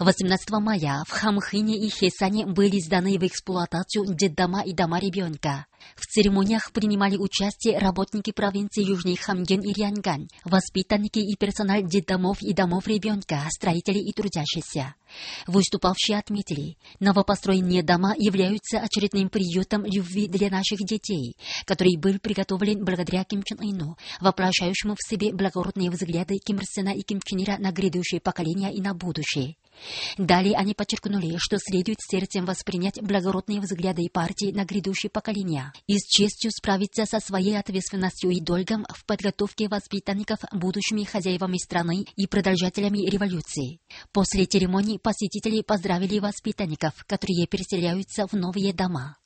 18 мая в Хамхыне и Хесане были сданы в эксплуатацию детдома и дома ребенка. В церемониях принимали участие работники провинции Южный Хамген и Рянгань, воспитанники и персонал детдомов и домов ребенка, строители и трудящиеся. Выступавшие отметили, новопостроенные дома являются очередным приютом любви для наших детей, который был приготовлен благодаря Ким Чен Ыну, воплощающему в себе благородные взгляды Ким Ир Сена и Ким Чен Ира на грядущее поколение и на будущее. Далее они подчеркнули, что следует сердцем воспринять благородные взгляды партии на грядущее поколение и с честью справиться со своей ответственностью и долгом в подготовке воспитанников будущими хозяевами страны и продолжателями революции. После церемонии посетители поздравили воспитанников, которые переселяются в новые дома.